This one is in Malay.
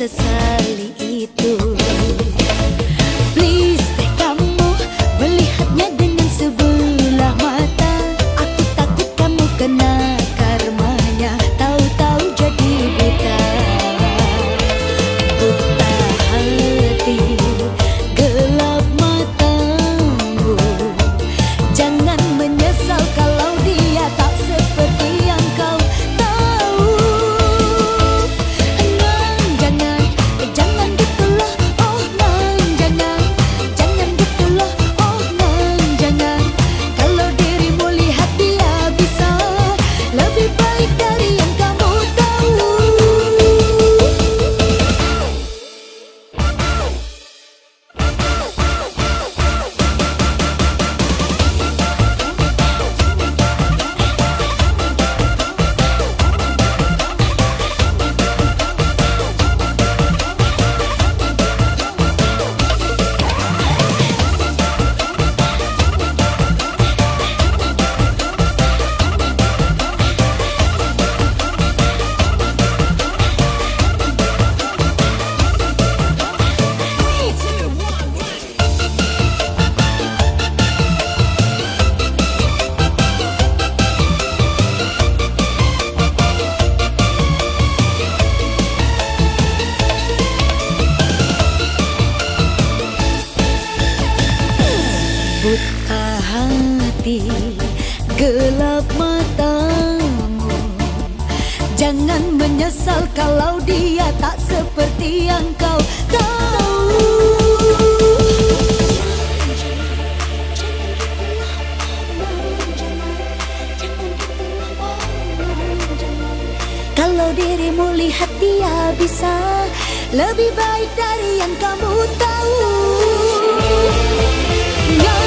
sesali itu. Please deh kamu melihatnya dengan sebelah mata. Aku takut kamu kena karmanya, tahu-tahu jadi buta. Buta hati, gelap matamu. Jangan menyesal kalau dia tak seperti yang kau tahu. Nan, jangan gitulah, oh nan, jangan gitulah, oh nan, jangan. Kalau dirimu lihat dia bisa lebih baik dari yang kamu tahu. Buta hati, gelap matamu. Jangan menyesal kalau dia tak seperti yang kau tahu. Kalau dirimu lihat dia bisa lebih baik dari yang kamu tahu.